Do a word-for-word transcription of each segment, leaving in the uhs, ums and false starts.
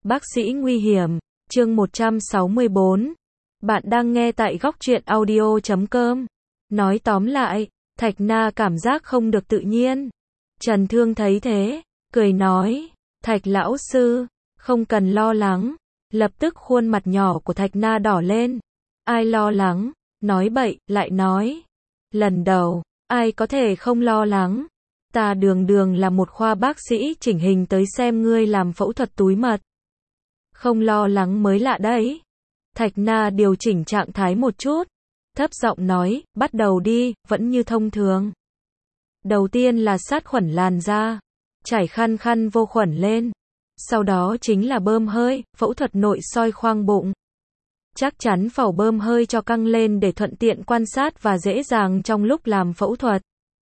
Bác sĩ nguy hiểm, chương một trăm sáu mươi bốn. Bạn đang nghe tại góc truyện audio chấm com. Nói tóm lại, Thạch Na cảm giác không được tự nhiên. Trần Thương thấy thế, cười nói, Thạch lão sư, không cần lo lắng. Lập tức khuôn mặt nhỏ của Thạch Na đỏ lên. Ai lo lắng, nói bậy, lại nói. Lần đầu, ai có thể không lo lắng. Ta đường đường là một khoa bác sĩ chỉnh hình tới xem ngươi làm phẫu thuật túi mật. Không lo lắng mới lạ đấy. Thạch Na điều chỉnh trạng thái một chút. Thấp giọng nói, bắt đầu đi, vẫn như thông thường. Đầu tiên là sát khuẩn làn da. Chảy khăn khăn vô khuẩn lên. Sau đó chính là bơm hơi, phẫu thuật nội soi khoang bụng. Chắc chắn phẩu bơm hơi cho căng lên để thuận tiện quan sát và dễ dàng trong lúc làm phẫu thuật.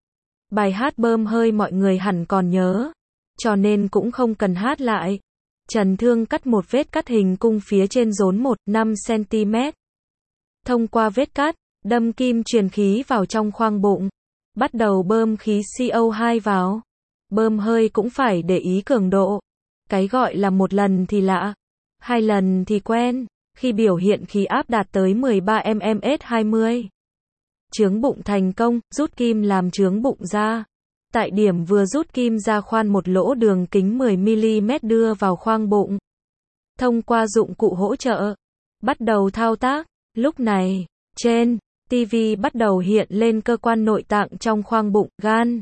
Bài hát bơm hơi mọi người hẳn còn nhớ, cho nên cũng không cần hát lại. Trần Thương cắt một vết cắt hình cung phía trên rốn một phẩy năm xăng-ti-mét. Thông qua vết cắt, đâm kim truyền khí vào trong khoang bụng. Bắt đầu bơm khí xê o hai vào. Bơm hơi cũng phải để ý cường độ. Cái gọi là một lần thì lạ, hai lần thì quen, khi biểu hiện khí áp đạt tới mười ba mi li mét hai mươi. Chướng bụng thành công, rút kim làm chướng bụng ra. Tại điểm vừa rút kim ra khoan một lỗ đường kính mười mi li mét đưa vào khoang bụng. Thông qua dụng cụ hỗ trợ, bắt đầu thao tác. Lúc này, trên ti vi bắt đầu hiện lên cơ quan nội tạng trong khoang bụng, gan.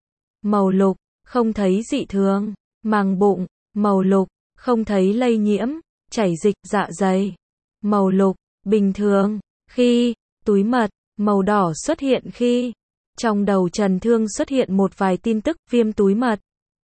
Màu lục, không thấy dị thường. Màng bụng, màu lục, không thấy lây nhiễm. Chảy dịch, dạ dày, màu lục, bình thường. Khi túi mật, màu đỏ xuất hiện khi trong đầu Trần Thương xuất hiện một vài tin tức viêm túi mật.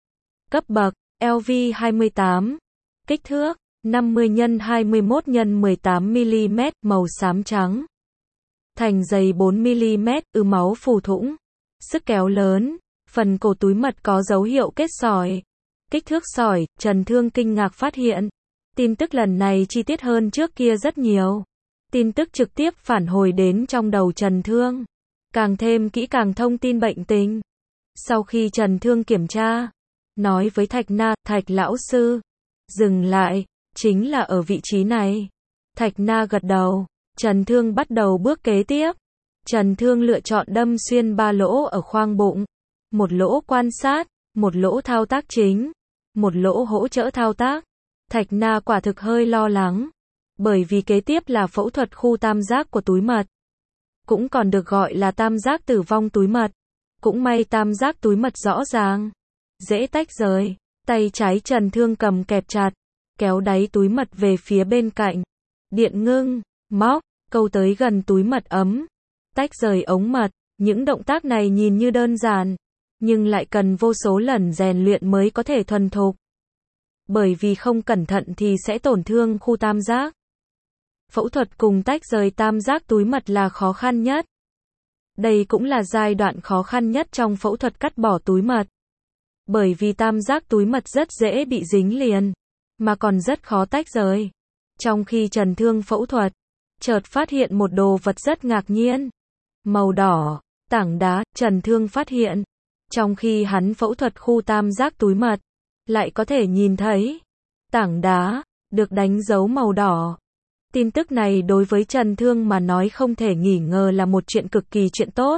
Cấp bậc, L V hai mươi tám. Kích thước, năm mươi nhân hai mươi mốt nhân mười tám mi li mét, màu xám trắng. Thành dày bốn mi li mét, ứ máu phù thủng. Sức kéo lớn, phần cổ túi mật có dấu hiệu kết sỏi. Kích thước sỏi, Trần Thương kinh ngạc phát hiện. Tin tức lần này chi tiết hơn trước kia rất nhiều. Tin tức trực tiếp phản hồi đến trong đầu Trần Thương. Càng thêm kỹ càng thông tin bệnh tình. Sau khi Trần Thương kiểm tra, nói với Thạch Na, Thạch lão sư, dừng lại, chính là ở vị trí này. Thạch Na gật đầu, Trần Thương bắt đầu bước kế tiếp. Trần Thương lựa chọn đâm xuyên ba lỗ ở khoang bụng. Một lỗ quan sát, một lỗ thao tác chính, một lỗ hỗ trợ thao tác. Thạch Na quả thực hơi lo lắng. Bởi vì kế tiếp là phẫu thuật khu tam giác của túi mật. Cũng còn được gọi là tam giác tử vong túi mật. Cũng may tam giác túi mật rõ ràng, dễ tách rời. Tay trái Trần Thương cầm kẹp chặt, kéo đáy túi mật về phía bên cạnh. Điện ngưng, móc, câu tới gần túi mật ấm. Tách rời ống mật. Những động tác này nhìn như đơn giản, nhưng lại cần vô số lần rèn luyện mới có thể thuần thục. Bởi vì không cẩn thận thì sẽ tổn thương khu tam giác. Phẫu thuật cùng tách rời tam giác túi mật là khó khăn nhất. Đây cũng là giai đoạn khó khăn nhất trong phẫu thuật cắt bỏ túi mật. Bởi vì tam giác túi mật rất dễ bị dính liền, mà còn rất khó tách rời. Trong khi Trần Thương phẫu thuật, chợt phát hiện một đồ vật rất ngạc nhiên. Màu đỏ, tảng đá, Trần Thương phát hiện. Trong khi hắn phẫu thuật khu tam giác túi mật, lại có thể nhìn thấy tảng đá được đánh dấu màu đỏ. Tin tức này đối với Trần Thương mà nói không thể nghi ngờ là một chuyện cực kỳ chuyện tốt.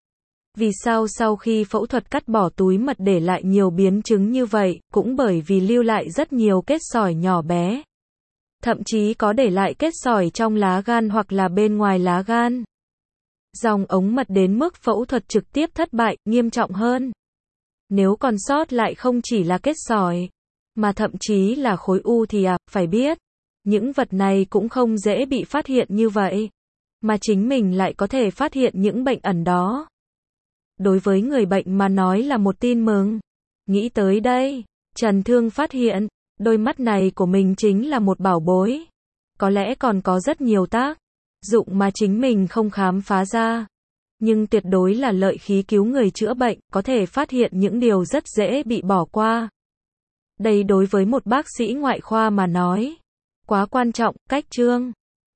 Vì sao sau khi phẫu thuật cắt bỏ túi mật để lại nhiều biến chứng như vậy, cũng bởi vì lưu lại rất nhiều kết sỏi nhỏ bé. Thậm chí có để lại kết sỏi trong lá gan hoặc là bên ngoài lá gan. Dòng ống mật đến mức phẫu thuật trực tiếp thất bại, nghiêm trọng hơn. Nếu còn sót lại không chỉ là kết sỏi, mà thậm chí là khối u thì à, phải biết, những vật này cũng không dễ bị phát hiện như vậy, mà chính mình lại có thể phát hiện những bệnh ẩn đó. Đối với người bệnh mà nói là một tin mừng. Nghĩ tới đây, Trần Thương phát hiện, đôi mắt này của mình chính là một bảo bối. Có lẽ còn có rất nhiều tác dụng mà chính mình không khám phá ra. Nhưng tuyệt đối là lợi khí cứu người chữa bệnh, có thể phát hiện những điều rất dễ bị bỏ qua. Đây đối với một bác sĩ ngoại khoa mà nói, quá quan trọng. Cách chương